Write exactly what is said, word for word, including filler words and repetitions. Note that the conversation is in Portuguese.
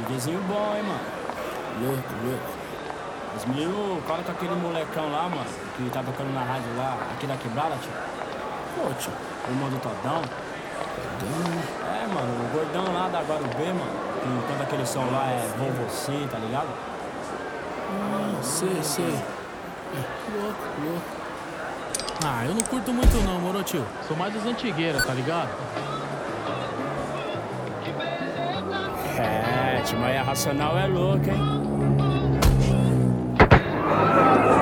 DJzinho bom, hein, mano. Louco, louco. Os meninos colam com aquele molecão lá, mano, que tá tocando na rádio lá, aqui da quebrada, tio. Pô, tio, o irmão do Todão. Todão? É, mano, o gordão lá da Guarubê, mano, que canta aquele som lá é Vou Você, tá ligado? Ah, sei, sei. É, louco, louco. Ah, eu não curto muito não, moro, tio. Sou mais dos antigueiras, tá ligado? É, Timaya Racional é louco, hein?